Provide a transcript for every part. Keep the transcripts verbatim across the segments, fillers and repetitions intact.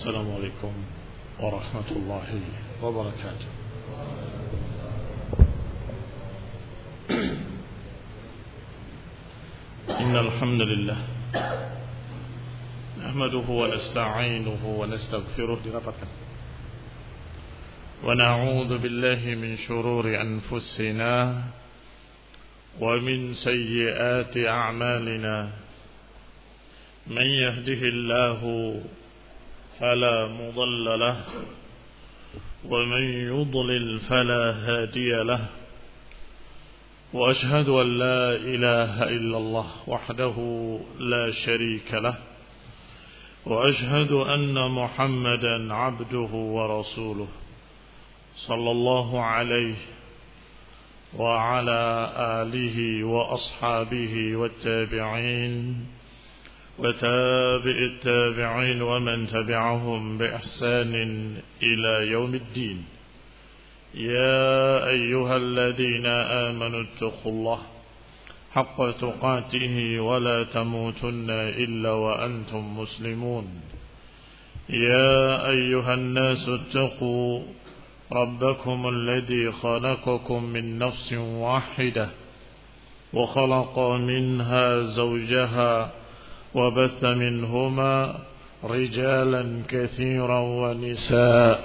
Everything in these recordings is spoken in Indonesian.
السلام عليكم ورحمة الله وبركاته. إن الحمد لله نحمده ونستعينه ونستغفره ونعوذ بالله من شرور أنفسنا ومن سيئات أعمالنا. من يهده الله فلا مضل له ومن يضلل فلا هادي له. وأشهد أن لا إله إلا الله وحده لا شريك له. وأشهد أن محمدا عبده ورسوله صلى الله عليه وعلى آله وأصحابه والتابعين وتابع التابعين ومن تبعهم بإحسان إلى يوم الدين. يا أيها الذين آمنوا اتقوا الله حق تقاته ولا تموتن إلا وأنتم مسلمون. يا أيها الناس اتقوا ربكم الذي خلقكم من نفس واحدة وخلق منها زوجها وبث منهما رجالا كثيرا ونساء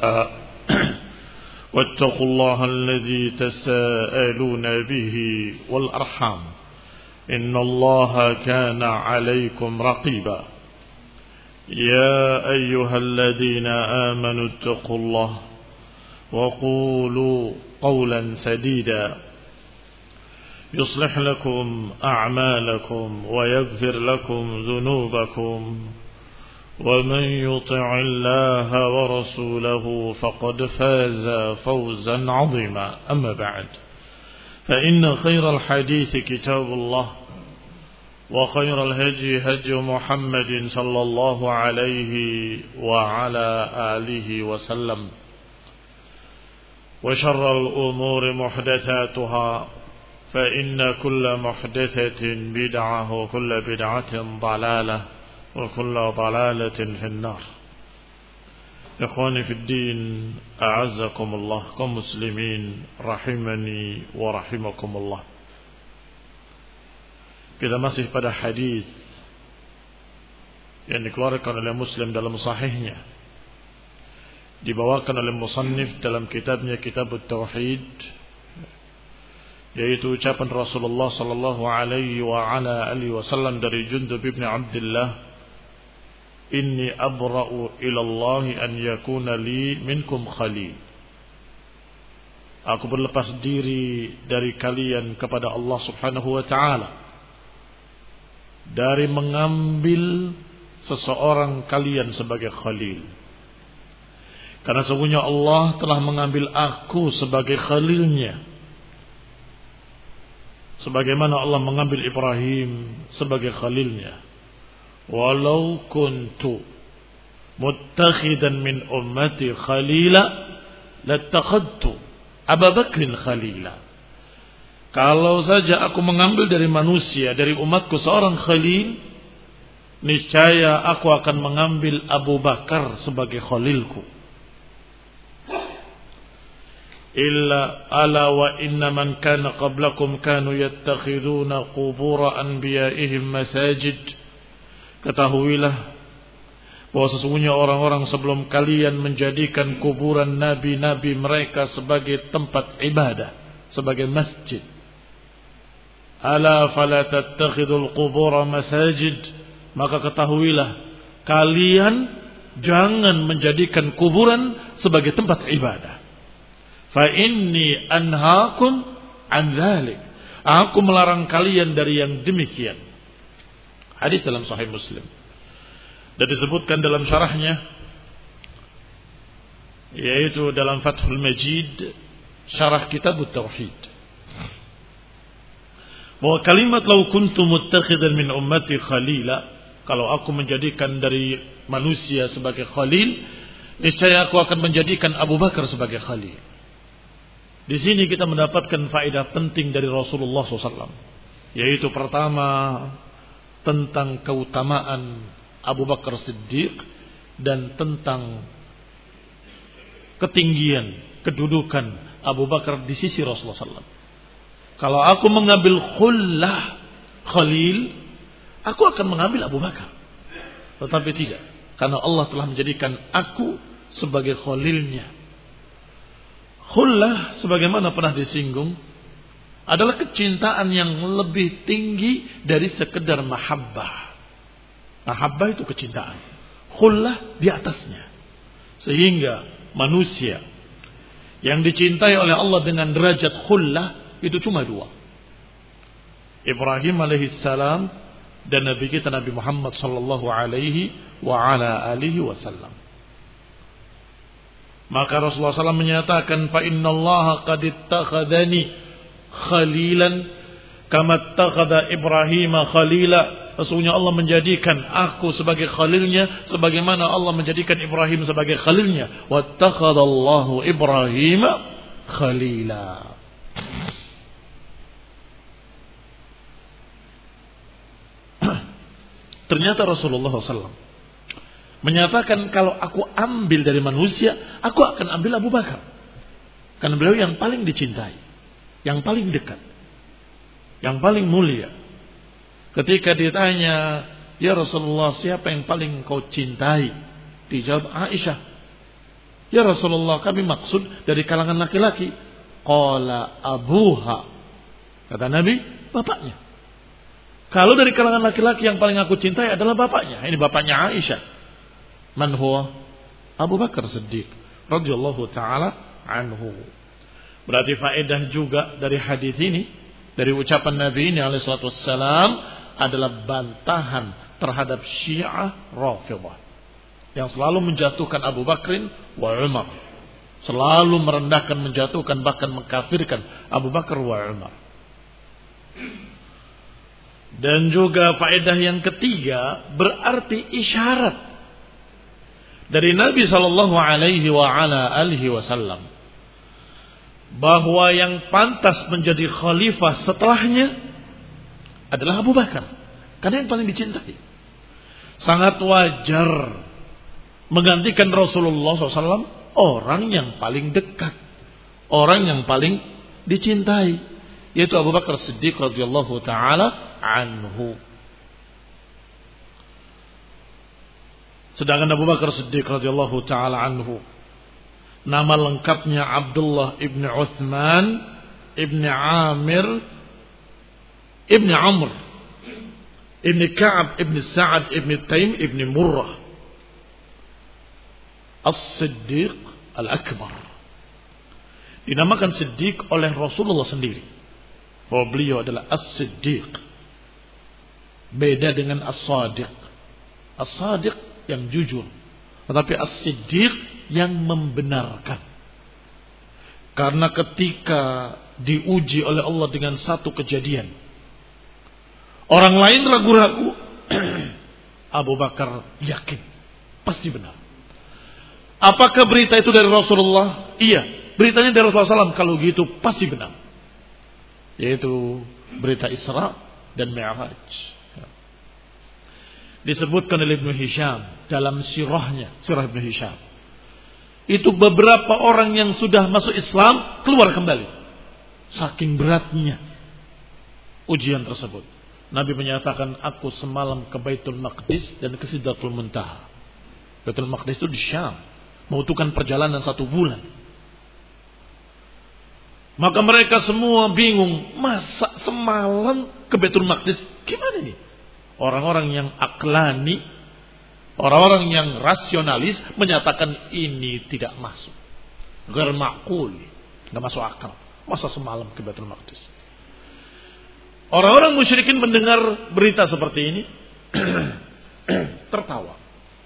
واتقوا الله الذي تساءلون به والأرحام إن الله كان عليكم رقيبا. يا أيها الذين آمنوا اتقوا الله وقولوا قولا سديدا يصلح لكم أعمالكم ويغفر لكم ذنوبكم ومن يطع الله ورسوله فقد فاز فوزا عظيما. أما بعد فإن خير الحديث كتاب الله وخير الهدي هدي محمد صلى الله عليه وعلى آله وسلم وشر الأمور محدثاتها فإن كل محدثة بدعة وكل بدعة ضلالة وكل ضلالة في النار. إخواني في الدين أعزكم الله كمسلمين رحمني ورحمكم الله. Kita masih pada hadis yang dikeluarkan oleh Muslim dalam sahihnya, dibawakan oleh musannif dalam kitabnya Kitabut Tauhid, yaitu ucapan Rasulullah sallallahu alaihi wa ala alihi wasallam dari Jundub bin Abdullah, inni abra'u ila Allah an yakuna li minkum khalil. Aku berlepas diri dari kalian kepada Allah Subhanahu wa taala dari mengambil seseorang kalian sebagai khalil. Karena sesungguhnya Allah telah mengambil aku sebagai khalilnya, sebagaimana Allah mengambil Ibrahim sebagai khalilnya. Walau kuntu muttakhidan min ummati khalila lattakhadtu Abu Bakrin khalila. Kalau saja aku mengambil dari manusia, dari umatku seorang khalil, niscaya aku akan mengambil Abu Bakar sebagai khalilku. Illa ala wa inna man kana qablakum kanu yattakhiduna qubur anbiya'ihim masajid. Ketahuilah bahwa sesungguhnya orang-orang sebelum kalian menjadikan kuburan nabi-nabi mereka sebagai tempat ibadah, sebagai masjid. Ala fala tattakhidul qubur masajid. Maka ketahuilah kalian jangan menjadikan kuburan sebagai tempat ibadah. Fa inni anhaakum an dzalik. Aku melarang kalian dari yang demikian. Hadis dalam Sahih Muslim. Dan disebutkan dalam syarahnya, yaitu dalam Fathul Majid, syarah Kitabut Tauhid, bahwa kalimat lau kuntu muttakhidan min ummati khalila, kalau aku menjadikan dari manusia sebagai khalil, niscaya aku akan menjadikan Abu Bakar sebagai khalil. Di sini kita mendapatkan faedah penting dari Rasulullah shallallahu alaihi wasallam, yaitu pertama tentang keutamaan Abu Bakar Siddiq dan tentang ketinggian kedudukan Abu Bakar di sisi Rasulullah sallallahu alaihi wasallam. Kalau aku mengambil khullah, khalil, aku akan mengambil Abu Bakar. Tetapi tidak, karena Allah telah menjadikan aku sebagai khalilnya. Khullah, sebagaimana pernah disinggung, adalah kecintaan yang lebih tinggi dari sekedar mahabbah. Mahabbah itu kecintaan. Khullah di atasnya. Sehingga manusia yang dicintai oleh Allah dengan derajat khullah itu cuma dua. Ibrahim alaihissalam dan Nabi kita Nabi Muhammad sallallahu alaihi wa ala alihi wasallam. Maka Rasulullah sallallahu alaihi wasallam menyatakan, fa innallaha qad ittakhadhani khalilan kama ittakhadha Ibrahim khalila. Sesungguhnya Allah menjadikan aku sebagai khalilnya sebagaimana Allah menjadikan Ibrahim sebagai khalilnya. Wattakhadallahu Ibrahim khalila. Ternyata Rasulullah sallallahu alaihi wasallam menyatakan, kalau aku ambil dari manusia, aku akan ambil Abu Bakar. Karena beliau yang paling dicintai, yang paling dekat, yang paling mulia. Ketika ditanya, ya Rasulullah, siapa yang paling kau cintai? Dijawab Aisyah. Ya Rasulullah, kami maksud dari kalangan laki-laki. Qala abuha. Kata Nabi, bapaknya. Kalau dari kalangan laki-laki yang paling aku cintai adalah bapaknya. Ini bapaknya Aisyah. Man huwa? Abu Bakar Siddiq radhiyallahu taala anhu. Berarti faedah juga dari hadis ini, dari ucapan Nabi ini alaihi salatu wassalam, adalah bantahan terhadap Syiah Rafidhah yang selalu menjatuhkan Abu Bakrin wa Umar, selalu merendahkan, menjatuhkan, bahkan mengkafirkan Abu Bakar wa Umar. Dan juga faedah yang ketiga, berarti isyarat dari Nabi sallallahu alaihi wa ala alihi wasallam bahwa yang pantas menjadi khalifah setelahnya adalah Abu Bakar, karena yang paling dicintai. Sangat wajar menggantikan Rasulullah sallallahu alaihi wasallam orang yang paling dekat, orang yang paling dicintai, yaitu Abu Bakar Siddiq radhiyallahu taala anhu. Sedangkan Abu Bakar Siddiq radhiyallahu taala anhu, nama lengkapnya Abdullah ibn Uthman ibn Amir ibn Amr ibn Ka'ab ibn Sa'ad ibn Taim ibn Murrah As-Siddiq Al-Akbar. Dinamakan Siddiq oleh Rasulullah sendiri, bahwa beliau adalah As-Siddiq. Beda dengan As-Sadiq. As-Sadiq yang jujur, tetapi As-Siddiq yang membenarkan. Karena ketika diuji oleh Allah dengan satu kejadian, orang lain ragu-ragu, Abu Bakar yakin pasti benar. Apakah berita itu dari Rasulullah? Iya, beritanya dari Rasulullah shallallahu alaihi wasallam. Kalau gitu pasti benar, yaitu berita Isra dan Mi'raj. Disebutkan oleh Ibnu Hisham dalam sirahnya, sirah Ibnu Hisham. Itu beberapa orang yang sudah masuk Islam keluar kembali, saking beratnya ujian tersebut. Nabi menyatakan, aku semalam ke Baitul Maqdis dan ke Sidratul Muntaha. Baitul Maqdis itu di Syam, membutuhkan perjalanan satu bulan. Maka mereka semua bingung, masa semalam ke Baitul Maqdis? Gimana nih? Orang-orang yang aklani, orang-orang yang rasionalis menyatakan ini tidak masuk, ghair ma'qul, enggak masuk akal. Masa semalam ke Baitul Maqdis? Orang-orang musyrikin mendengar berita seperti ini tertawa,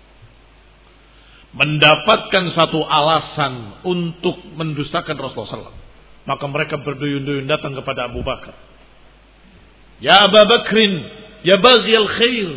mendapatkan satu alasan untuk mendustakan Rasulullah sallallahu alaihi wasallam. Maka mereka berduyun-duyun datang kepada Abu Bakar. Ya Abu Bakrin, ya baghiyal khair.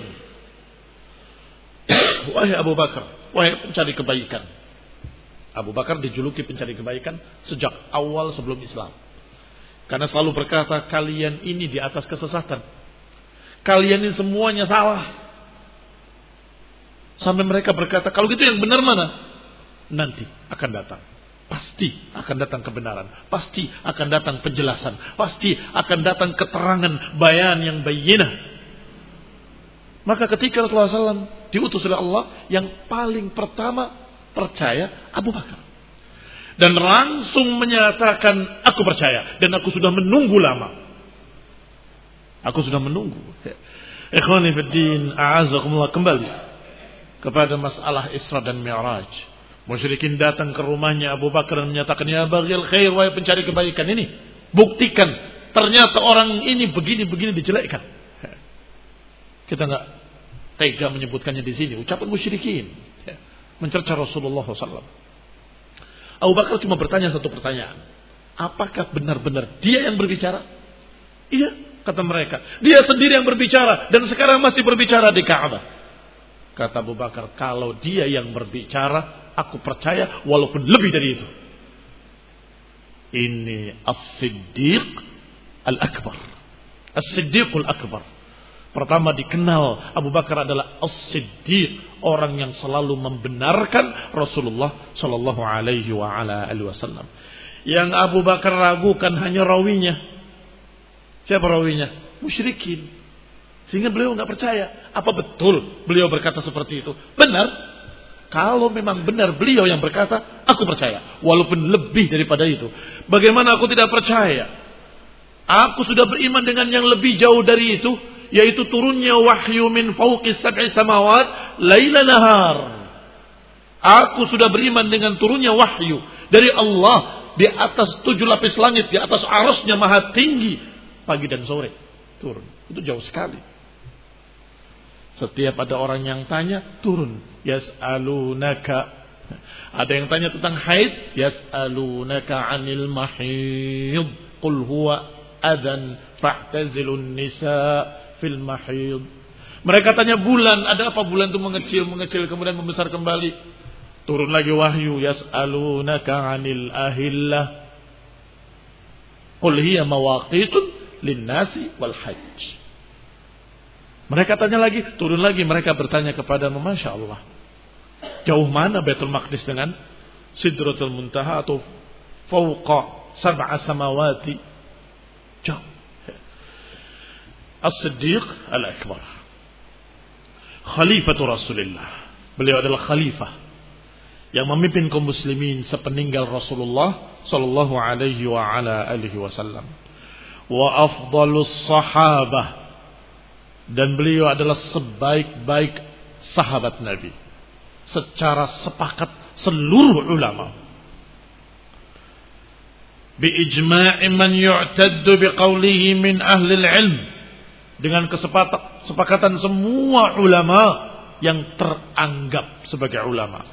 Wahai Abu Bakar, wahai pencari kebaikan. Abu Bakar dijuluki pencari kebaikan sejak awal sebelum Islam. Karena selalu berkata, kalian ini di atas kesesatan. Kalian ini semuanya salah. Sampai mereka berkata, kalau gitu yang benar mana? Nanti akan datang. Pasti akan datang kebenaran. Pasti akan datang penjelasan. Pasti akan datang keterangan bayan yang bayyinah. Maka ketika Rasulullah shallallahu alaihi wasallam diutus oleh Allah, yang paling pertama percaya Abu Bakar. Dan langsung menyatakan, aku percaya. Dan aku sudah menunggu lama. Aku sudah menunggu. Ikhwani fiddin, a'azakumullah, kembali kepada masalah Isra dan Mi'raj. Musyrikin datang ke rumahnya Abu Bakar dan menyatakan, ya baghil khair, wahai pencari kebaikan ini, buktikan ternyata orang ini begini-begini dijelekkan. Kita enggak tega menyebutkannya di sini, ucapan musyrikin mencerca Rasulullah shallallahu alaihi wasallam. Abu Bakar cuma bertanya satu pertanyaan, apakah benar-benar dia yang berbicara? Iya, kata mereka, dia sendiri yang berbicara dan sekarang masih berbicara di Ka'bah. Kata Abu Bakar, kalau dia yang berbicara, aku percaya walaupun lebih dari itu. Ini As-Siddiq Al-Akbar. As-Siddiqul Akbar. Pertama dikenal Abu Bakar adalah As-Siddiq, orang yang selalu membenarkan Rasulullah sallallahu alaihi wa ala alihi wasallam. Yang Abu Bakar ragukan hanya rawinya. Siapa rawinya? Musyrikin. Sehingga beliau enggak percaya. Apa betul beliau berkata seperti itu? Benar. Kalau memang benar beliau yang berkata, aku percaya. Walaupun lebih daripada itu. Bagaimana aku tidak percaya? Aku sudah beriman dengan yang lebih jauh dari itu, yaitu turunnya wahyu min fauqis sab'i samawat laila nahar. Aku sudah beriman dengan turunnya wahyu dari Allah di atas tujuh lapis langit, di atas arasnya maha tinggi, pagi dan sore turun. Itu jauh sekali. Setiap ada orang yang tanya, turun. Yas'alunaka. Ada yang tanya tentang haid, yas'alunaka 'anil mahid. Qul huwa adzan fa'tazilun nisa fil mahid. Mereka tanya bulan, ada apa bulan itu mengecil, mengecil kemudian membesar kembali. Turun lagi wahyu, yas'alunaka 'anil ahillah. Qul hiya mawaqitun lin-nasi wal hajj. Mereka tanya lagi, turun lagi, mereka bertanya kepada Masya Allah, jauh mana Baitul Maqdis dengan Sidratul Muntaha atau fauqa sab'a samawati? Jauh. As-Siddiq Al-Akbar, Khalifatu Rasulullah. Beliau adalah khalifah yang memimpin kaum muslimin sepeninggal Rasulullah sallallahu alaihi wa ala alihi wasallam. Wa afdalus sahabah, dan beliau adalah sebaik-baik sahabat Nabi secara sepakat seluruh ulama. Bi ijma'i man yu'taddu biqaulihi min ahli al-ilm, dengan kesepakatan semua ulama yang teranggap sebagai ulama.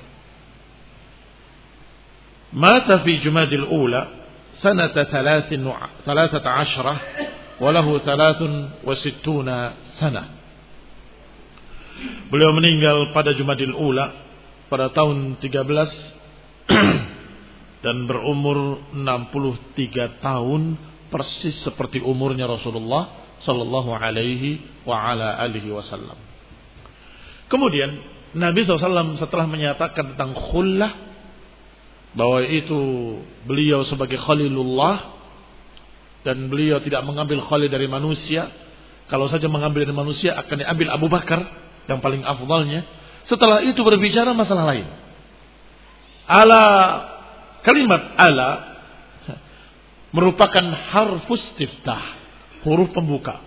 Mata fi Jumadil Ula sanata thalathata ashrah walahu thalathun wa sittuna sana. Beliau meninggal pada Jumadil Ula pada tahun tiga belas dan berumur enam puluh tiga tahun, persis seperti umurnya Rasulullah sallallahu alaihi wa ala alihi wasallam. Kemudian Nabi shallallahu alaihi wasallam setelah menyatakan tentang khullah, bahwa itu beliau sebagai Khalilullah dan beliau tidak mengambil khalil dari manusia. Kalau saja mengambil dari manusia akan diambil Abu Bakar yang paling afdalnya. Setelah itu berbicara masalah lain. Ala, kalimat ala merupakan harfus istiftah, huruf pembuka,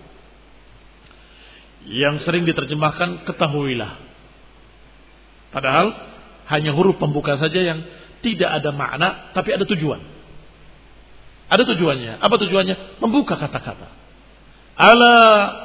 yang sering diterjemahkan ketahuilah. Padahal hanya huruf pembuka saja yang tidak ada makna tapi ada tujuan. Ada tujuannya. Apa tujuannya? Membuka kata-kata. Ala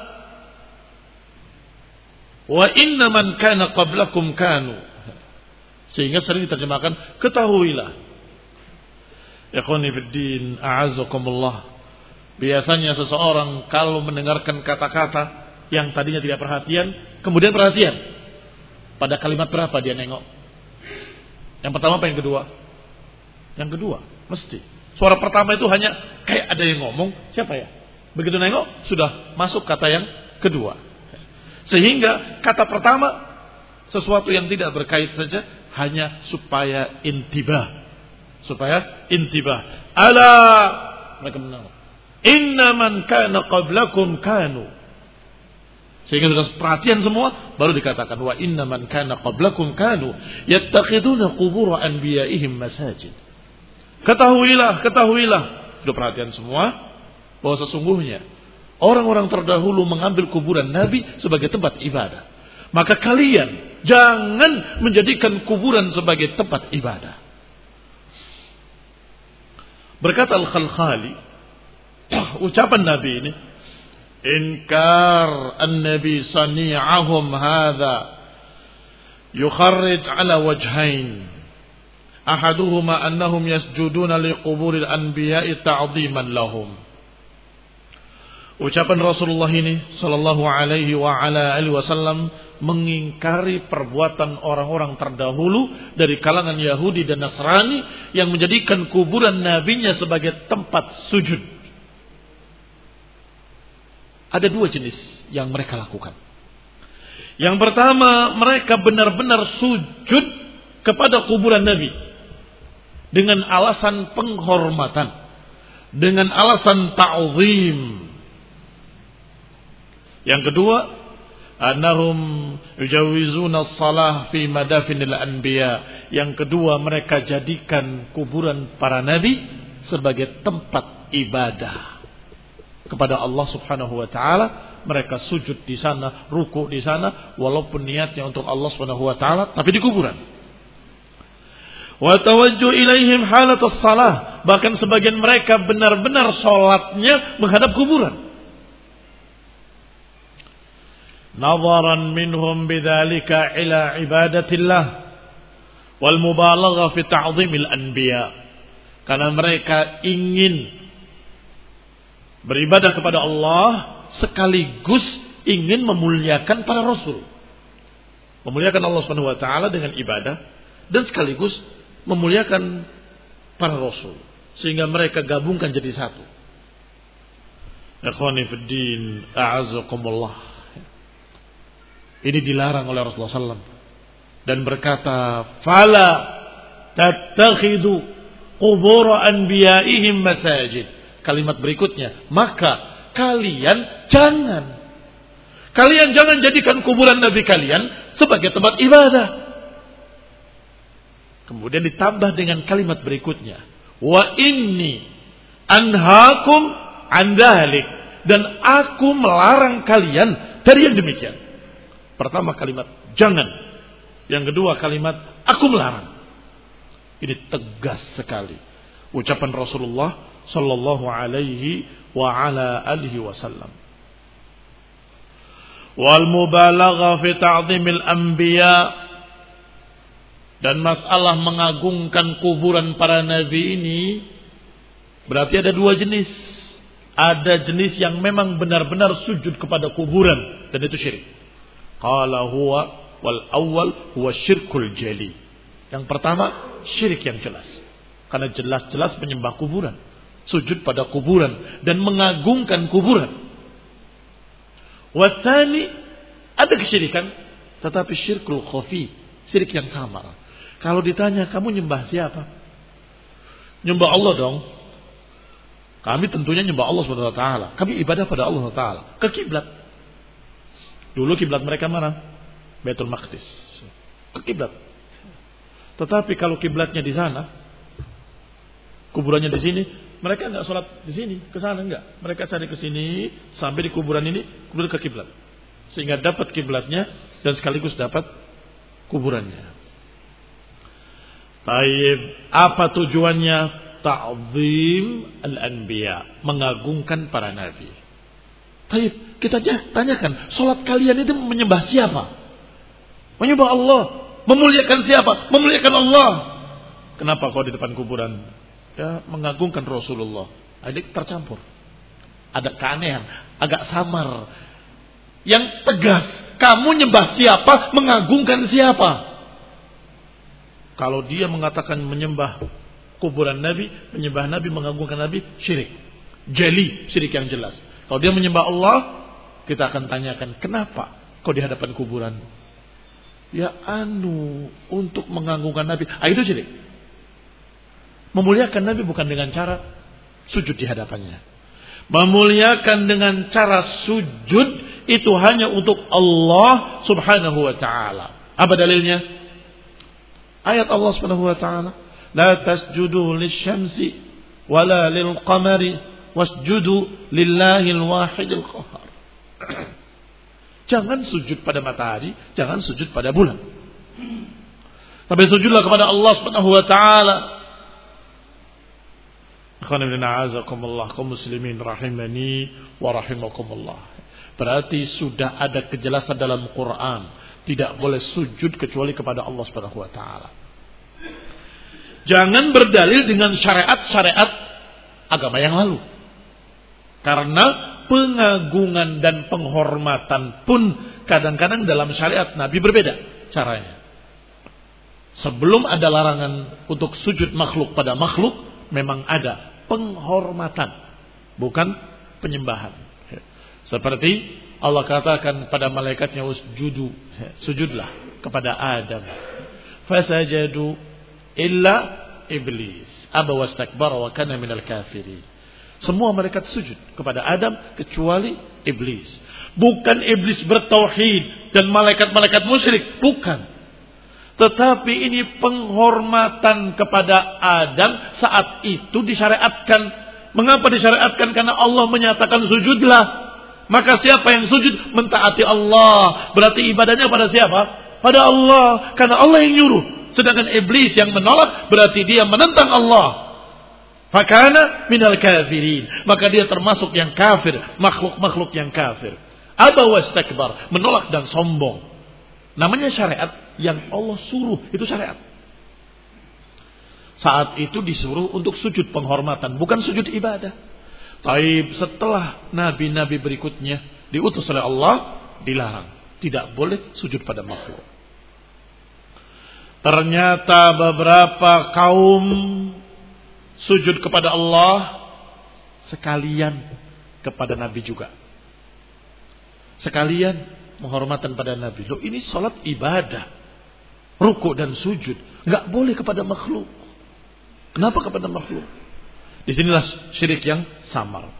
wa inna man kana qablakum kanu. Sehingga sering diterjemahkan ketahuilah. Ikhwani fiddin, a'azzakumullah. Biasanya seseorang kalau mendengarkan kata-kata yang tadinya tidak perhatian, kemudian perhatian. Pada kalimat berapa dia nengok? Yang pertama apa yang kedua? Yang kedua, mesti. Suara pertama itu hanya kayak ada yang ngomong, siapa ya? Begitu nengok, sudah masuk kata yang kedua. Sehingga kata pertama sesuatu yang tidak berkait saja, hanya supaya intibah. Supaya intibah. Ala, mereka menang. Inna man kana qablakum kanu. Sehingga sudah perhatian semua, baru dikatakan wa inna man kana qablakum kanu yattakhiduna qubur anbiya'ihim masajid. Ketahuilah, ketahuilah, sudah perhatian semua, bahwa sesungguhnya orang-orang terdahulu mengambil kuburan Nabi sebagai tempat ibadah. Maka kalian jangan menjadikan kuburan sebagai tempat ibadah. Berkata Al-Khalkhali, ucapan Nabi ini, inkar an-nabi sani'ahum hadha yukharrij ala wajhain. Ahaduhuma annahum yasjuduna liquburil anbiya'i ta'ziman lahum. Ucapan Rasulullah ini sallallahu alaihi wa ala alihi wasallam mengingkari perbuatan orang-orang terdahulu dari kalangan Yahudi dan Nasrani yang menjadikan kuburan nabinya sebagai tempat sujud. Ada dua jenis yang mereka lakukan. Yang pertama, mereka benar-benar sujud kepada kuburan Nabi dengan alasan penghormatan, dengan alasan ta'zim. Yang kedua, annahum yujawizuna as-salah fi madafinil anbiya. Yang kedua, mereka jadikan kuburan para nabi sebagai tempat ibadah kepada Allah Subhanahu wa taala. Mereka sujud di sana, ruku di sana, walaupun niatnya untuk Allah Subhanahu wa taala, tapi di kuburan. Wa tawajjuh ilaihim halat as-salah. Bahkan sebagian mereka benar-benar salatnya menghadap kuburan. Nadharan minhum bidzalika ila ibadatillah wal mubalagha fi ta'zimil anbiya. Karena mereka ingin beribadah kepada Allah sekaligus ingin memuliakan para rasul. Memuliakan Allah Subhanahu wa taala dengan ibadah dan sekaligus memuliakan para rasul, sehingga mereka gabungkan jadi satu. Ikhwani fid din, a'azzakumullah. Ini dilarang oleh Rasulullah sallallahu alaihi wasallam dan berkata, "Fala tattakhidu qubur anbiya'ihim masajid." Kalimat berikutnya, maka kalian jangan kalian jangan jadikan kuburan Nabi kalian sebagai tempat ibadah. Kemudian ditambah dengan kalimat berikutnya, wa inni anhaakum an dzalik, dan aku melarang kalian dari yang demikian. Pertama kalimat jangan, yang kedua kalimat aku melarang. Ini tegas sekali ucapan Rasulullah sallallahu alaihi wa ala alihi wasallam. Wal mubalagha fi ta'zimil anbiya, dan masalah mengagungkan kuburan para nabi ini berarti ada dua jenis. Ada jenis yang memang benar-benar sujud kepada kuburan, dan itu syirik. Qala huwa wal awwal huwa syirkul jali. Yang pertama syirik yang jelas, karena jelas-jelas menyembah kuburan, sujud pada kuburan dan mengagungkan kuburan. Watsani, ada kesyirikan tetapi syirkul khafi, syirik yang samar. Kalau ditanya kamu nyembah siapa? Nyembah Allah dong. Kami tentunya nyembah Allah Subhanahu wa taala. Kami ibadah pada Allah Subhanahu wa taala. Ke kiblat. Dulu kiblat mereka mana? Baitul Maqdis. Ke kiblat. Tetapi kalau kiblatnya di sana, kuburannya di sini, mereka enggak sholat di sini, ke sana enggak. Mereka cari ke sini sampai di kuburan ini, kemudian ke kiblat. Sehingga dapat kiblatnya dan sekaligus dapat kuburannya. Taib, apa tujuannya? Ta'zim al-anbiya, mengagungkan para nabi. Taib, kita tanyakan, sholat kalian itu menyembah siapa? Menyembah Allah. Memuliakan siapa? Memuliakan Allah. Kenapa kau di depan kuburan? Ya, mengagungkan Rasulullah. Ini tercampur. Ada keanehan, agak samar. Yang tegas, kamu nyembah siapa? Mengagungkan siapa? Kalau dia mengatakan menyembah kuburan Nabi, menyembah Nabi, mengagungkan Nabi, syirik. Jali, syirik yang jelas. Kalau dia menyembah Allah, kita akan tanyakan, kenapa kau di hadapan kuburan? ya anu untuk mengagungkan Nabi. Ah, itu syirik. Memuliakan Nabi bukan dengan cara sujud di hadapannya. Memuliakan dengan cara sujud itu hanya untuk Allah Subhanahu wa taala. Apa dalilnya? Ayat Allah Subhanahu wa taala, "La tasjudu lisyamsi wala lilqamari wasjudu lillahil wahidil qahhar." Jangan sujud pada matahari, jangan sujud pada bulan. Tapi sujudlah kepada Allah Subhanahu wa taala. Akhwan ibn a'azakumullah, kaum muslimin rahimani wa rahimakumullah. Berarti sudah ada kejelasan dalam Quran, tidak boleh sujud kecuali kepada Allah Subhanahu wa taala. Jangan berdalil dengan syariat-syariat agama yang lalu. Karena pengagungan dan penghormatan pun kadang-kadang dalam syariat Nabi berbeda caranya. Sebelum ada larangan untuk sujud makhluk pada makhluk, memang ada penghormatan, bukan penyembahan. Seperti Allah katakan pada malaikatnya, usjudu, sujudlah kepada Adam. Fasajadu illa iblis aba wastakbara wa kana minal kafirin. Semua malaikat sujud kepada Adam kecuali iblis. Bukan iblis bertauhid dan malaikat-malaikat musyrik, bukan. Tetapi ini penghormatan kepada Adam saat itu disyariatkan. Mengapa disyariatkan? Karena Allah menyatakan sujudlah. Maka siapa yang sujud mentaati Allah. Berarti ibadahnya pada siapa? Pada Allah. Karena Allah yang nyuruh. Sedangkan iblis yang menolak berarti dia menentang Allah. Fakana minal kafirin. Maka dia termasuk yang kafir. Makhluk-makhluk yang kafir. Aba wastakbar. Menolak dan sombong. Namanya syariat yang Allah suruh. Itu syariat. Saat itu disuruh untuk sujud penghormatan. Bukan sujud ibadah. Taib setelah nabi-nabi berikutnya diutus oleh Allah, dilarang. Tidak boleh sujud pada makhluk. Ternyata beberapa kaum sujud kepada Allah sekalian kepada Nabi juga. Sekalian menghormatan pada Nabi. Loh, ini salat ibadah. Rukuk dan sujud. Enggak boleh kepada makhluk. Kenapa kepada makhluk? Disinilah syirik yang samar.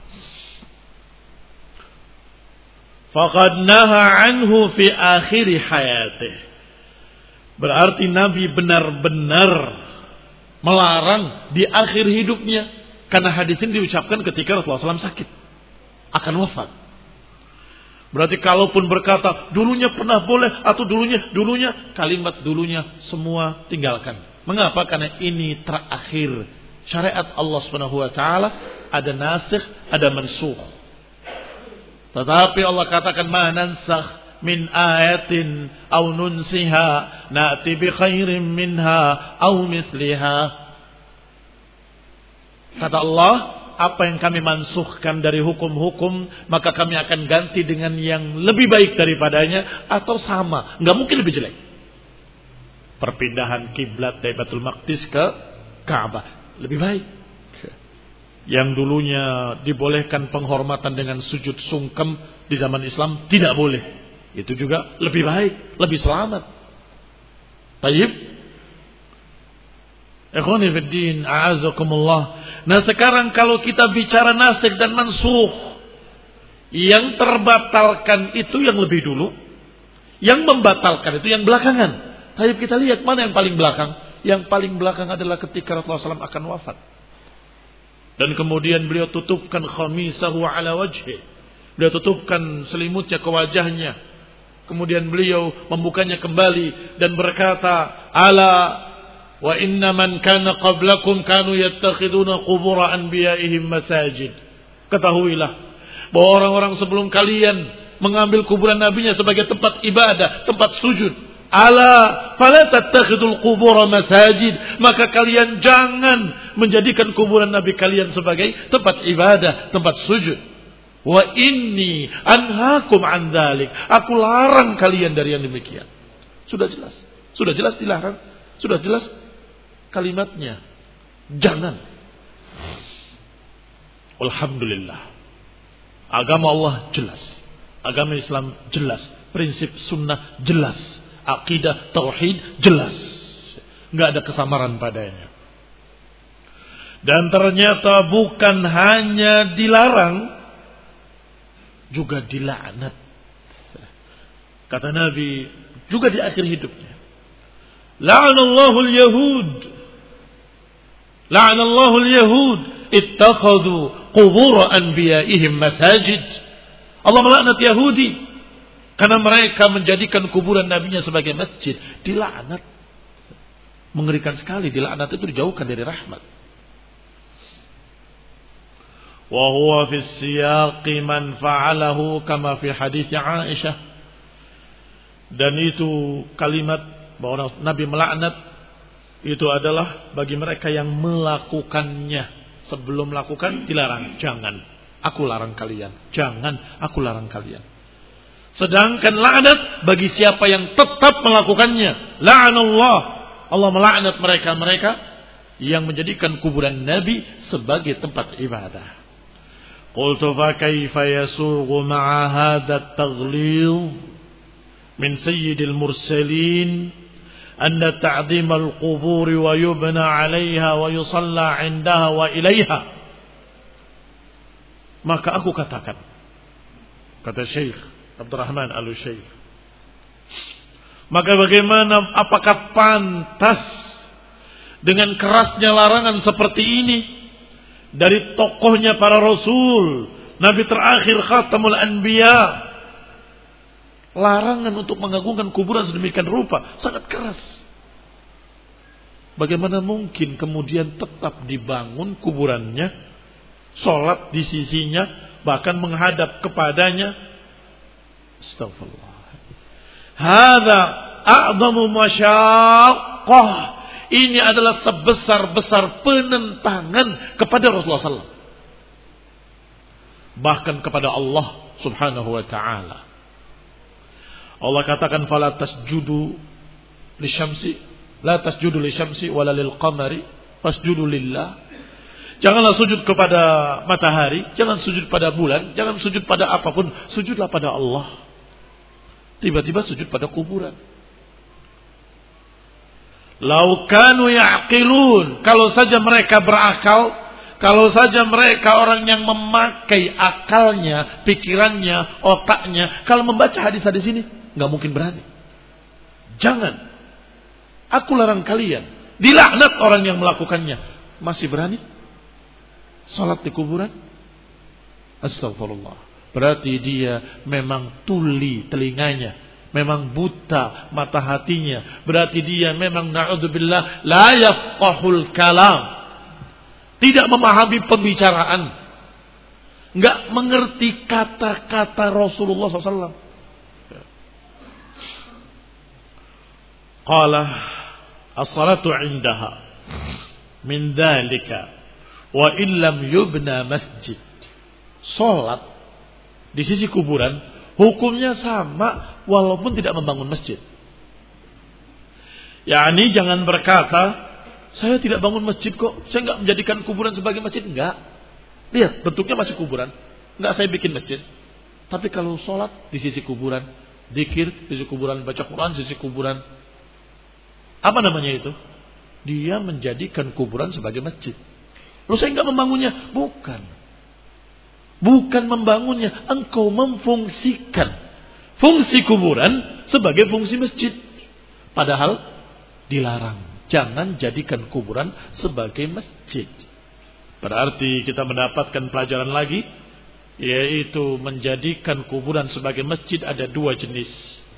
Faqad naha anhu fi akhir hayatih. Berarti Nabi benar-benar melarang di akhir hidupnya. Karena hadis ini diucapkan ketika Rasulullah shallallahu alaihi wasallam sakit. Akan wafat. Berarti kalaupun berkata dulunya pernah boleh atau dulunya, dulunya, kalimat dulunya semua tinggalkan. Mengapa? Karena ini terakhir. Syariat Allah Subhanahu wa taala ada nasikh, ada mansukh. Tetapi Allah katakan ma nansakh min ayatin aw nunsiha na'ti bi khairin minha aw mithliha. Kata Allah, apa yang kami mansukhkan dari hukum-hukum, maka kami akan ganti dengan yang lebih baik daripadanya atau sama. Enggak mungkin lebih jelek. Perpindahan kiblat dari Baitul Maqdis ke Ka'bah lebih baik. Yang dulunya dibolehkan penghormatan dengan sujud sungkem di zaman Islam tidak boleh. Itu juga lebih baik, lebih selamat. Tayyib. Ikhwani fi din, a'azakumullah. Nah, sekarang kalau kita bicara nasikh dan mansukh, yang terbatalkan itu yang lebih dulu, yang membatalkan itu yang belakangan. Tayyib, kita lihat mana yang paling belakang. Yang paling belakang adalah ketika Rasulullah shallallahu alaihi wasallam akan wafat. Dan kemudian beliau tutupkan khamisahu ala wajhi. Beliau tutupkan selimutnya ke wajahnya. Kemudian beliau membukanya kembali dan berkata, ala wa inna man kana qablakum kanu yattakhiduna qubura anbiya'ihim masajid. Ketahuilah bahwa orang-orang sebelum kalian mengambil kuburan nabinya sebagai tempat ibadah, tempat sujud. Ala fala tattakhidul qubur masajid, maka kalian jangan menjadikan kuburan nabi kalian sebagai tempat ibadah, tempat sujud. Wa inni anhaakum an dzalik, aku larang kalian dari yang demikian. Sudah jelas, sudah jelas dilarang, sudah jelas kalimatnya. Jangan. Alhamdulillah. Agama Allah jelas, agama Islam jelas, prinsip sunnah jelas. akidah, tauhid jelas. Enggak ada kesamaran padanya. Dan ternyata bukan hanya dilarang, juga dilaknat. Kata Nabi juga di akhir hidupnya, la'anallahu al-yahud la'anallahu al-yahud ittakhadhu qubur anbiya'ihim masajid. Allah melaknat Yahudi karena mereka menjadikan kuburan nabinya sebagai masjid. Dilaknat. Mengerikan sekali, dilaknat itu dijauhkan dari rahmat. Wa huwa fi siyaqi man fa'alahu kama fi hadits Aisyah. Dan itu kalimat bahwa Nabi melaknat itu adalah bagi mereka yang melakukannya. Sebelum melakukan dilarang, jangan aku larang kalian, jangan aku larang kalian. Sedangkan laknat bagi siapa yang tetap melakukannya. La'anallah, Allah melaknat mereka-mereka yang menjadikan kuburan Nabi sebagai tempat ibadah. Qultu fa kaifa yasuqu ma'a hadha at-taghlid min sayyidil mursalin anna ta'dhim al-qubur wa yubna 'alayha wa yusalla 'indaha wa ilaiha. Maka aku katakan, kata Syekh Abdurrahman Al-Syekh, maka bagaimana, apakah pantas dengan kerasnya larangan seperti ini dari tokohnya para rasul, Nabi terakhir Khatamul Anbiya, larangan untuk mengagungkan kuburan sedemikian rupa sangat keras. Bagaimana mungkin kemudian tetap dibangun kuburannya, sholat di sisinya, bahkan menghadap kepadanya? Astagfirullah. Hadza a'zamu masyaqqah. Ini adalah sebesar-besar penentangan kepada Rasulullah sallallahu alaihi wasallam, bahkan kepada Allah Subhanahu wa taala. Allah katakan fala tasjudu lisyamsi la tasjudu lisyamsi wala lilqamari fasjudu lillah. Janganlah sujud kepada matahari, jangan sujud pada bulan, jangan sujud pada apapun, sujudlah pada Allah. Tiba-tiba sujud pada kuburan. Lau kanu ya'qilun, kalau saja mereka berakal, kalau saja mereka orang yang memakai akalnya, pikirannya, otaknya, kalau membaca hadis-hadis ini nggak mungkin berani. Jangan, aku larang kalian. Dilaknat orang yang melakukannya. Masih berani salat di kuburan? Astagfirullah. Berarti dia memang tuli telinganya, memang buta mata hatinya. Berarti dia memang na'udzubillah la yafqahul kalam, tidak memahami pembicaraan, nggak mengerti kata-kata Rasulullah shallallahu alaihi wasallam. Qala as-salatu 'indaha min dzalika wa illam yubna masjid. Salat di sisi kuburan hukumnya sama walaupun tidak membangun masjid. Yani jangan berkata, saya tidak bangun masjid kok, saya enggak menjadikan kuburan sebagai masjid. Enggak. Lihat, bentuknya masih kuburan. Enggak saya bikin masjid. Tapi kalau salat di sisi kuburan, zikir di sisi kuburan, baca Quran di sisi kuburan, apa namanya itu? Dia menjadikan kuburan sebagai masjid. Lalu saya enggak membangunnya. Bukan. Bukan membangunnya. Engkau memfungsikan fungsi kuburan sebagai fungsi masjid. Padahal dilarang. Jangan jadikan kuburan sebagai masjid. Berarti kita mendapatkan pelajaran lagi, yaitu menjadikan kuburan sebagai masjid ada dua jenis.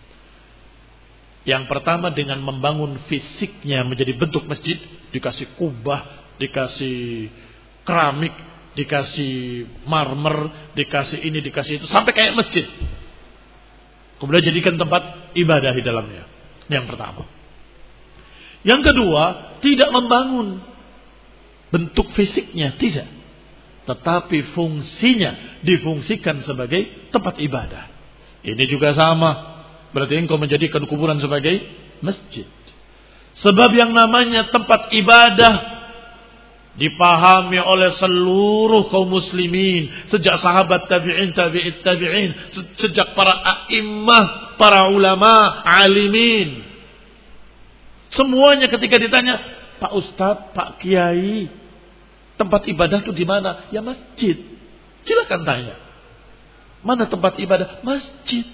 Yang pertama dengan membangun fisiknya menjadi bentuk masjid, dikasih kubah, dikasih keramik, dikasih marmer, dikasih ini, dikasih itu, sampai kayak masjid. Kemudian jadikan tempat ibadah di dalamnya. Yang pertama. Yang kedua, tidak membangun bentuk fisiknya, tidak. Tetapi fungsinya difungsikan sebagai tempat ibadah. Ini juga sama. Berarti engkau menjadikan kuburan sebagai masjid. Sebab yang namanya tempat ibadah dipahami oleh seluruh kaum muslimin sejak sahabat tabi'in tabi'it tabi'in, sejak para a'immah, para ulama, alimin. Semuanya ketika ditanya, Pak Ustadz, Pak Kiai, tempat ibadah itu di mana? Ya masjid. Silakan tanya. Mana tempat ibadah? Masjid.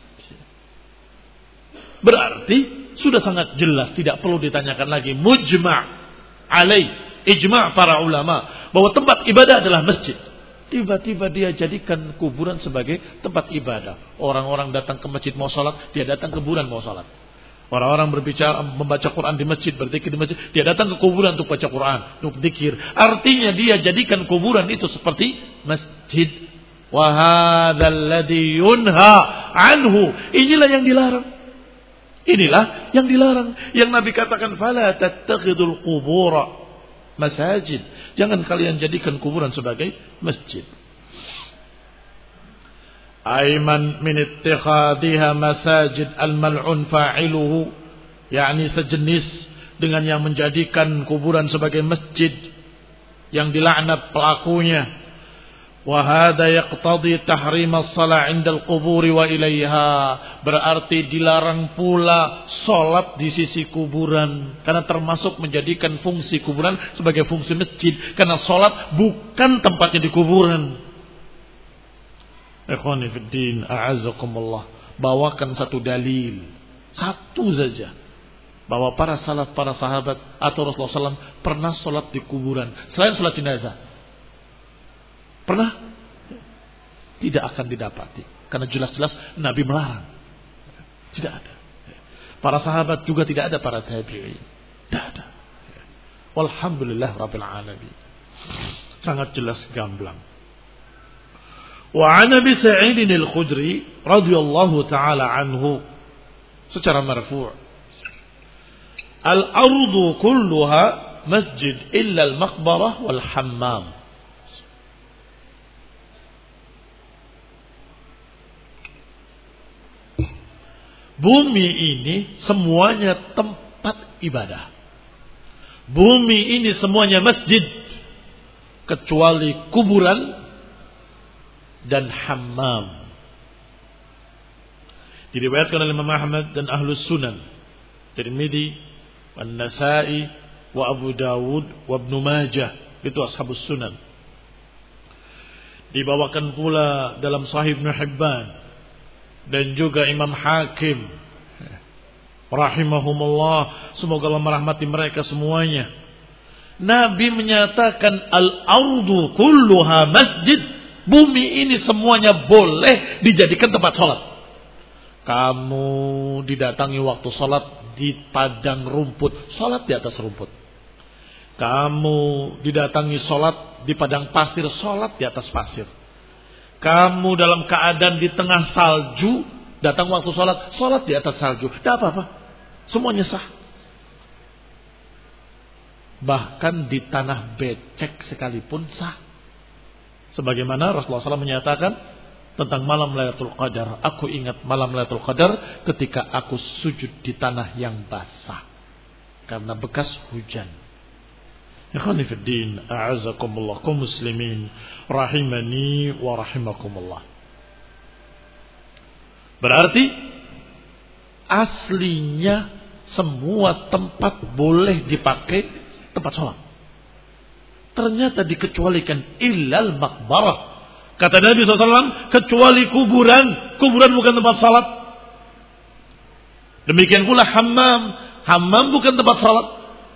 Berarti sudah sangat jelas, tidak perlu ditanyakan lagi. Mujma' alaih. Ijma' para ulama bahwa tempat ibadah adalah masjid. Tiba-tiba dia jadikan kuburan sebagai tempat ibadah. Orang-orang datang ke masjid mau sholat, dia datang ke kuburan mau sholat. Orang-orang berbicara membaca Quran di masjid, berzikir di masjid, dia datang ke kuburan untuk baca Quran, untuk zikir. Artinya dia jadikan kuburan itu seperti masjid. Wa hadzal ladzi yunha anhu. Inilah yang dilarang. Inilah yang dilarang. Yang Nabi katakan fala tattakhidul qubura masajid. Jangan kalian jadikan kuburan sebagai masjid. Aiman min ittikhadhiha masajid al-mal'un fa'iluhu, yakni sejenis dengan yang menjadikan kuburan sebagai masjid yang dilaknat pelakunya. Wa hadha yaqtadi tahrim as-shalah 'inda al-qubur wa ilaiha, berarti dilarang pula salat di sisi kuburan karena termasuk menjadikan fungsi kuburan sebagai fungsi masjid, karena salat bukan tempatnya di kuburan. Ikhwani fid din, a'azzakumullah, bawakan satu dalil, satu saja, bahwa para salaf, para sahabat atau Rasulullah sallallahu alaihi wasallam pernah salat di kuburan selain salat jenazah. Pernah? Tidak akan didapati. Karena jelas-jelas Nabi melarang. Tidak ada. Para sahabat juga tidak ada, para tabi'in. Tidak ada. Walhamdulillah Rabbil Alamin. Sangat jelas gamblang. Wa an Abi Sa'id al-Khudri radhiyallahu ta'ala anhu, secara marfu', al-ardu kulluha masjid illa al-maqbarah wal hammam. Bumi ini semuanya tempat ibadah. Bumi ini semuanya masjid, kecuali kuburan dan hammam. Diriwayatkan oleh Imam Ahmad dan Ahlus Sunan, Tirmidzi, An-Nasa'i, wa Abu Dawud, wa Ibnu Majah, itu ashabus sunan. Dibawakan pula dalam Sahih Ibnu Hibban dan juga Imam Hakim rahimahumullah, semoga Allah merahmati mereka semuanya. Nabi menyatakan al-ardu kulluha masjid, bumi ini semuanya boleh dijadikan tempat sholat. Kamu didatangi waktu sholat di padang rumput, sholat di atas rumput. Kamu didatangi sholat di padang pasir, sholat di atas pasir. Kamu dalam keadaan di tengah salju, datang waktu sholat, sholat di atas salju. Tidak apa-apa, semuanya sah. Bahkan di tanah becek sekalipun sah. Sebagaimana Rasulullah shallallahu alaihi wasallam menyatakan tentang malam Lailatul Qadar, aku ingat malam Lailatul Qadar ketika aku sujud di tanah yang basah karena bekas hujan. Ikhwani fid din, a'azzakumullah, kaum muslimin rahimani wa rahimakumullah. Berarti aslinya semua tempat boleh dipakai tempat sholat. Ternyata dikecualikan illal maqbarah. Kata Nabi shallallahu alaihi wasallam, kecuali kuburan. Kuburan bukan tempat sholat. Demikian pula hammam. Hammam bukan tempat sholat.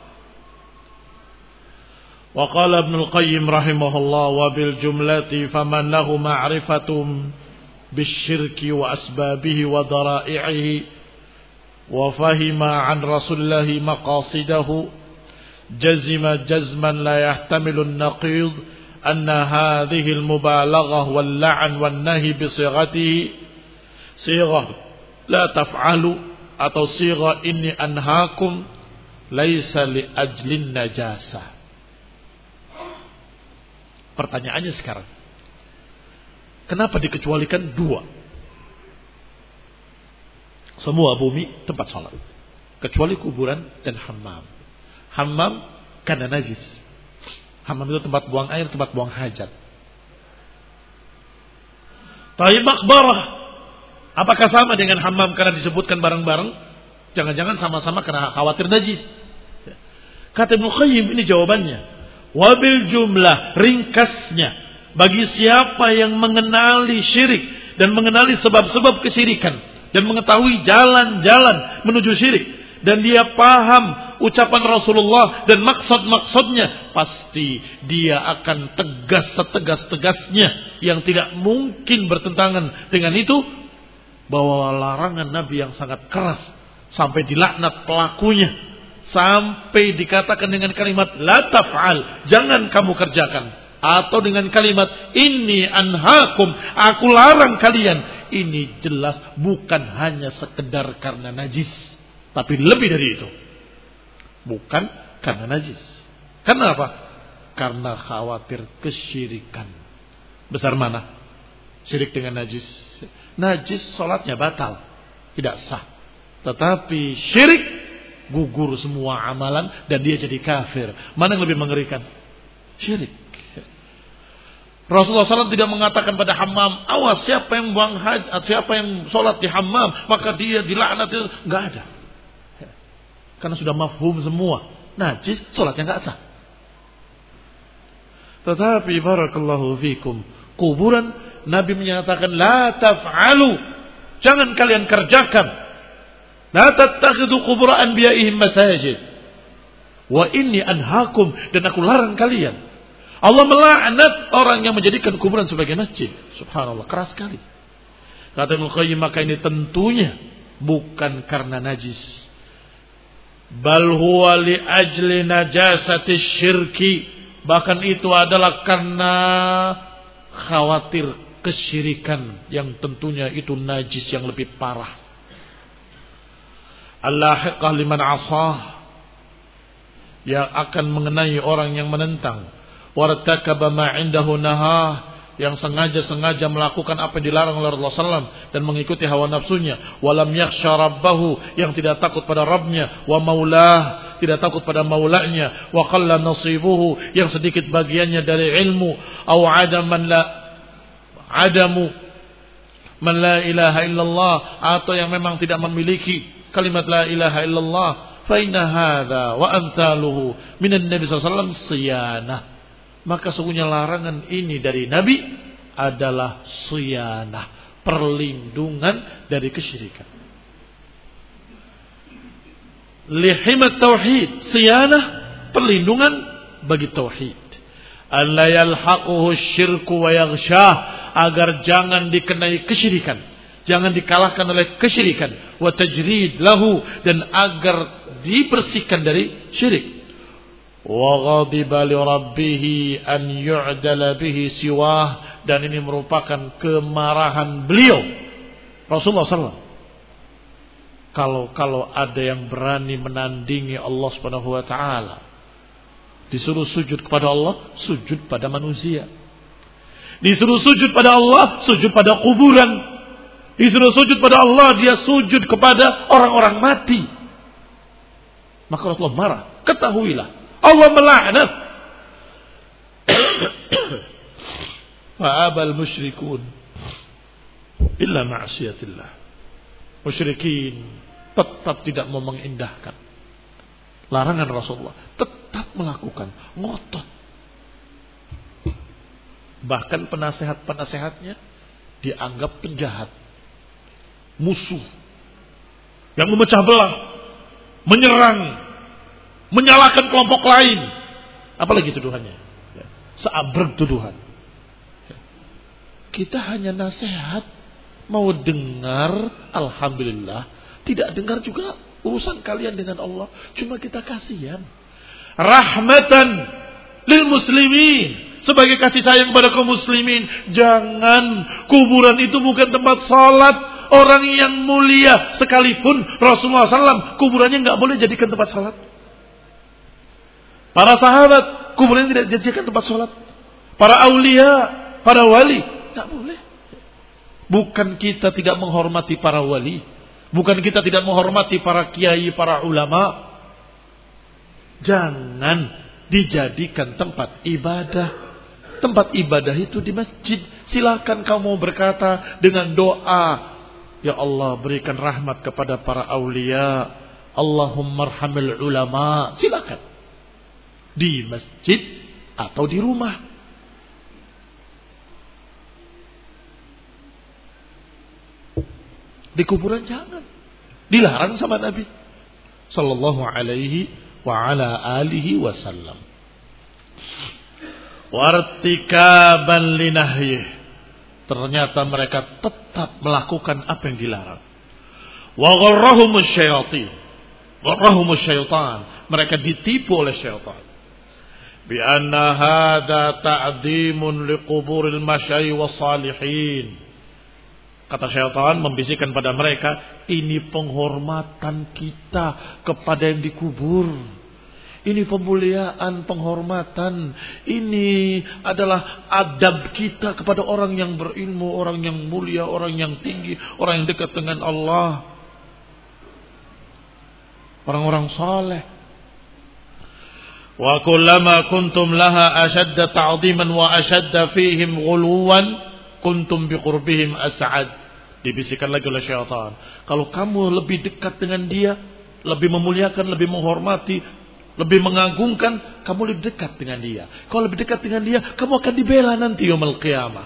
Wa qala Ibnu Al-Qayyim rahimahullah, wa bil jumlati faman lahu ma'rifatum bisyirki wa asbabihi wa dara'ihi wa fahima an Rasulillahi maqasidahu jazima jazman la yahtamilu an-naqid anna hadhihi al-mubalaghah wal la'n wan nahi bi sighatihi sighah la taf'alu atau sighah inni anhaakum laisa li ajlin najasah. Pertanyaannya sekarang, kenapa dikecualikan dua? Semua bumi tempat salat, kecuali kuburan dan hammam. Hammam karena najis, Hammam itu tempat buang air, tempat buang hajat. Taib makbarah. Apakah sama dengan hammam karena disebutkan bareng-bareng? Jangan-jangan sama-sama karena khawatir najis. Kata Ibnu Qayyim, ini jawabannya. Wabil jumlah, ringkasnya, bagi siapa yang mengenali syirik dan mengenali sebab-sebab kesyirikan dan mengetahui jalan-jalan menuju syirik dan dia paham ucapan Rasulullah dan maksud-maksudnya, pasti dia akan tegas setegas-tegasnya yang tidak mungkin bertentangan dengan itu, bahwa larangan Nabi yang sangat keras sampai dilaknat pelakunya, sampai dikatakan dengan kalimat la taf'al, jangan kamu kerjakan, atau dengan kalimat inni anhaakum, aku larang kalian. Ini jelas bukan hanya sekedar karena najis, tapi lebih dari itu. Bukan karena najis. Karena apa? Karena khawatir kesyirikan. Besar mana? Syirik dengan najis. Najis salatnya batal, tidak sah. Tetapi syirik gugur semua amalan dan dia jadi kafir. Mana yang lebih mengerikan? Syirik. Rasulullah shallallahu alaihi wasallam tidak mengatakan pada hammam, awas siapa yang buang hajat, siapa yang sholat di hammam, maka dia dilaknat. Enggak ada. Karena sudah mafhum semua. Najis, sholatnya enggak sah. Tetapi barakallahu fikum, kuburan Nabi menyatakan la taf'alu, jangan kalian kerjakan. La tattakhidhu qubur anbiya'ihim masajid. Wa inni anhaakum, dan aku larang kalian. Allah melaknat orang yang menjadikan kuburan sebagai masjid. Subhanallah, keras sekali. Kata Ibnu Qayyim, maka ini tentunya bukan karena najis. Bal huwa li ajli najasati syirki. Bahkan itu adalah karena khawatir kesyirikan yang tentunya itu najis yang lebih parah. Allahiqah liman asah, yang akan mengenai orang yang menentang. Wartakaba ma indahu nahah, yang sengaja-sengaja melakukan apa yang dilarang oleh Rasulullah sallallahu alaihi wasallam dan mengikuti hawa nafsunya. Walam yakhsha rabbahu, yang tidak takut pada Rabbnya. Wa maulah, tidak takut pada maulanya. Wa qalla nasibuhu, yang sedikit bagiannya dari ilmu. Au adaman la adamu man la ilaha illallah, atau yang memang tidak memiliki kalimat la ilaha illallah. Fa inna hadza wa amthaluhu minan nabi sallallahu alaihi wasallam siyanah. Maka sesungguhnya larangan ini dari Nabi adalah siyanah, perlindungan dari kesyirikan. Lihimat tauhid, siyanah, perlindungan bagi tauhid. Alla yalhaquhu syirku wa yaghshah, agar jangan dikenai kesyirikan, jangan dikalahkan oleh kesyirikan, wa tajrid lahu, dan agar dibersihkan dari syirik. Wa ghadiba li rabbih an yu'dala bihi siwah, dan ini merupakan kemarahan beliau Rasulullah sallallahu alaihi wasallam kalau kalau ada yang berani menandingi Allah Subhanahu wa taala. Disuruh sujud kepada Allah, sujud pada manusia. Disuruh sujud pada Allah, sujud pada kuburan. Disuruh sujud pada Allah, dia sujud kepada orang-orang mati. Maka Rasulullah marah. Ketahuilah, Allah melaknat. Fa'abal musyrikun illa ma'asiyatillah. Musyrikin tetap tidak mau mengindahkan larangan Rasulullah, tetap melakukan, ngotot. Bahkan penasehat-penasehatnya dianggap penjahat, musuh yang memecah belah, menyerang, menyalahkan kelompok lain. Apalagi tuduhannya, seabrek tuduhan. Kita hanya nasihat, mau dengar alhamdulillah, tidak dengar juga urusan kalian dengan Allah. Cuma kita kasihan, rahmatan lil muslimin, sebagai kasih sayang kepada kaum muslimin. Jangan, kuburan itu bukan tempat salat orang yang mulia sekalipun. Rasulullah sallallahu alaihi wasallam kuburannya nggak boleh jadikan tempat salat. Para sahabat kuburannya tidak dijadikan tempat salat. Para aulia, para wali, nggak boleh. Bukan kita tidak menghormati para wali, bukan kita tidak menghormati para kiai, para ulama. Jangan dijadikan tempat ibadah. Tempat ibadah itu di masjid. Silakan kamu berkata dengan doa, ya Allah berikan rahmat kepada para aulia, Allahumma arhamil ulama. Silakan di masjid atau di rumah. Di kuburan jangan. Dilarang sama Nabi sallallahu alaihi wa ala alihi wasallam. Wartikaban linahyih. Ternyata mereka tetap melakukan apa yang dilarang. Wa gharrahumus syayatin. Gharrahumus syaitan. Mereka ditipu oleh syaitan. Bi anna hadza ta'dhimun liquburil masyayikh wassalihin. Kata syaitan membisikkan pada mereka, ini penghormatan kita kepada yang dikubur. Ini pemuliaan, penghormatan. Ini adalah adab kita kepada orang yang berilmu, orang yang mulia, orang yang tinggi, orang yang dekat dengan Allah. Orang-orang saleh. Wa kullama kuntum laha ashadda ta'dhiman wa ashadda fihim ghuluwan kuntum biqurbihim as'ad. Dibisikkan lagi oleh syaitan. Kalau kamu lebih dekat dengan dia, lebih memuliakan, lebih menghormati, lebih mengagungkan, kamu lebih dekat dengan dia. Kalau lebih dekat dengan dia, kamu akan dibela nanti yaumul qiyamah.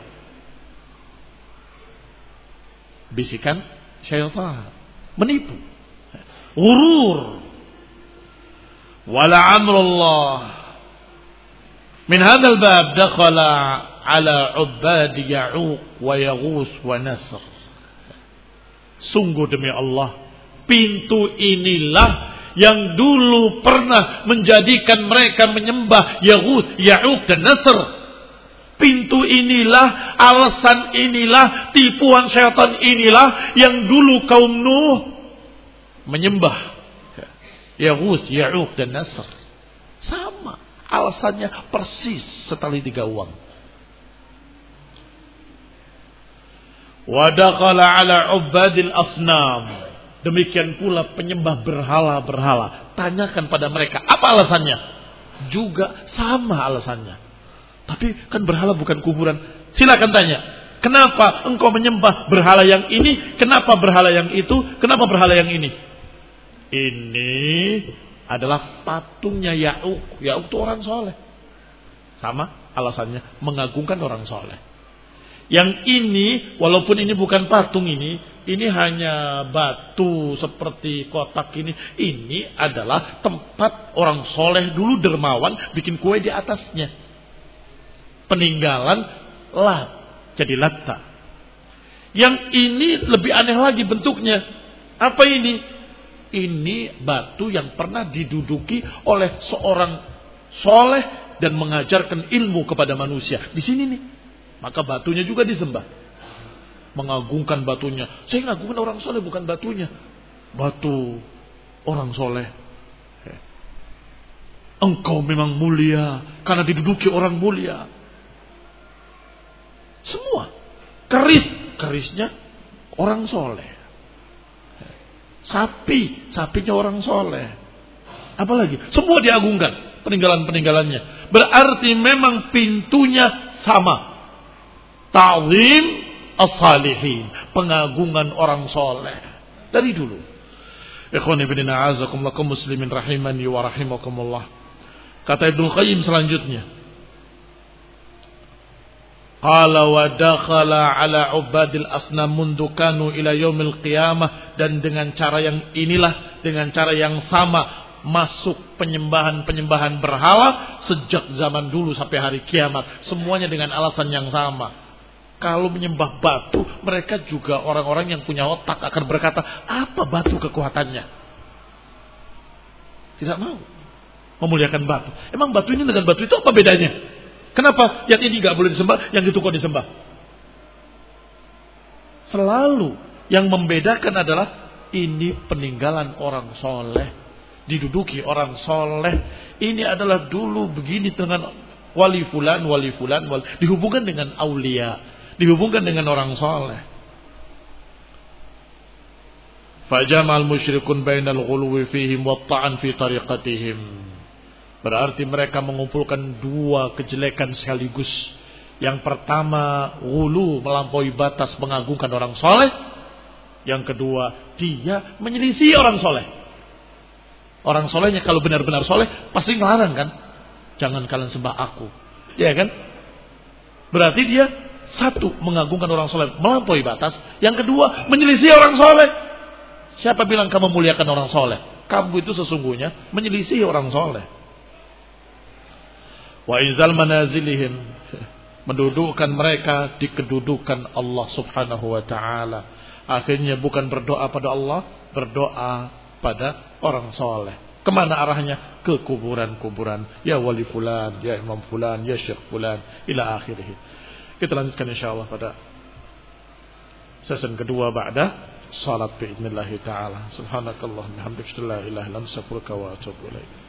Bisikan syaitan. Menipu. Ghurur. Wala amrullah. Min hadzal bab dakhala ala ubbad Ya'uq wa Yaghus wa Nasr. Sungguh demi Allah, pintu inilah yang dulu pernah menjadikan mereka menyembah Yaghus, Ya'uq dan Nasr. Pintu inilah, alasan inilah, tipuan syaitan inilah yang dulu kaum Nuh menyembah Yaghus, Ya'uq dan Nasr. Sama, alasannya persis setali tiga uang. Wa dakhala ala ubadil asnam. Demikian pula penyembah berhala-berhala. Tanyakan pada mereka, apa alasannya? Juga sama alasannya. Tapi kan berhala bukan kuburan. Silakan tanya, kenapa engkau menyembah berhala yang ini? Kenapa berhala yang itu? Kenapa berhala yang ini? Ini adalah patungnya Ya'uq. Ya'uq itu orang soleh. Sama alasannya, mengagungkan orang soleh. Yang ini, walaupun ini bukan patung ini, ini hanya batu seperti kotak ini. Ini adalah tempat orang soleh dulu dermawan bikin kue di atasnya. Peninggalan Lat, jadi Latta. Yang ini lebih aneh lagi bentuknya. Apa ini? Ini batu yang pernah diduduki oleh seorang soleh dan mengajarkan ilmu kepada manusia. Di sini nih. Maka batunya juga disembah. Mengagungkan batunya. Saya mengagungkan orang soleh, bukan batunya. Batu orang soleh. Engkau memang mulia karena diduduki orang mulia. Semua. Keris. Kerisnya orang soleh. Sapi. Sapinya orang soleh. Apalagi? Semua diagungkan. Peninggalan-peninggalannya. Berarti memang pintunya sama. Ta'zim as-salihin, pengagungan orang soleh dari dulu. Ikhwani fillah, a'azakumullah kaum muslimin rahimani wa rahimakumullah. Kata Ibnu Qayyim selanjutnya, qala wa dakhala ala ubadil asnam mundu kanu ila yaumil qiyamah. Dan dengan cara yang inilah, dengan cara yang sama masuk penyembahan-penyembahan berhala sejak zaman dulu sampai hari kiamat. Semuanya dengan alasan yang sama. Kalau menyembah batu, mereka juga orang-orang yang punya otak akan berkata, apa batu kekuatannya? Tidak mau memuliakan batu. Emang batu ini dengan batu itu apa bedanya? Kenapa yang ini gak boleh disembah, yang itu kok disembah? Selalu yang membedakan adalah ini peninggalan orang soleh, diduduki orang soleh. Ini adalah dulu begini dengan wali fulan, wali fulan, wali, dihubungkan dengan aulia. Dihubungkan dengan orang saleh. Fajamal musyrikun bainal ghuluwi fihim wa ta'an fi tariqatihim. Berarti mereka mengumpulkan dua kejelekan sekaligus. Yang pertama, ghulu, melampaui batas, mengagungkan orang soleh. Yang kedua, dia menyelisih orang soleh. Orang solehnya kalau benar-benar soleh pasti ngelarang kan, jangan kalian sembah aku, ya kan? Berarti dia satu, mengagungkan orang soleh, melampaui batas. Yang kedua, menyelisih orang soleh. Siapa bilang kamu muliakan orang soleh? Kamu itu sesungguhnya menyelisih orang soleh. Wa izal manazilihim, mendudukkan mereka di kedudukan Allah subhanahu wa ta'ala. Akhirnya bukan berdoa pada Allah, berdoa pada orang soleh. Kemana arahnya? Ke kuburan-kuburan. Ya wali fulan, ya imam fulan, ya syekh fulan, ila akhirih. Kita lanjutkan insyaAllah pada sesi kedua ba'da salat bi'idnillahi ta'ala. Subhanakallahumma hamdika la ilaha illa anta astaghfiruka wa atubu ilaik.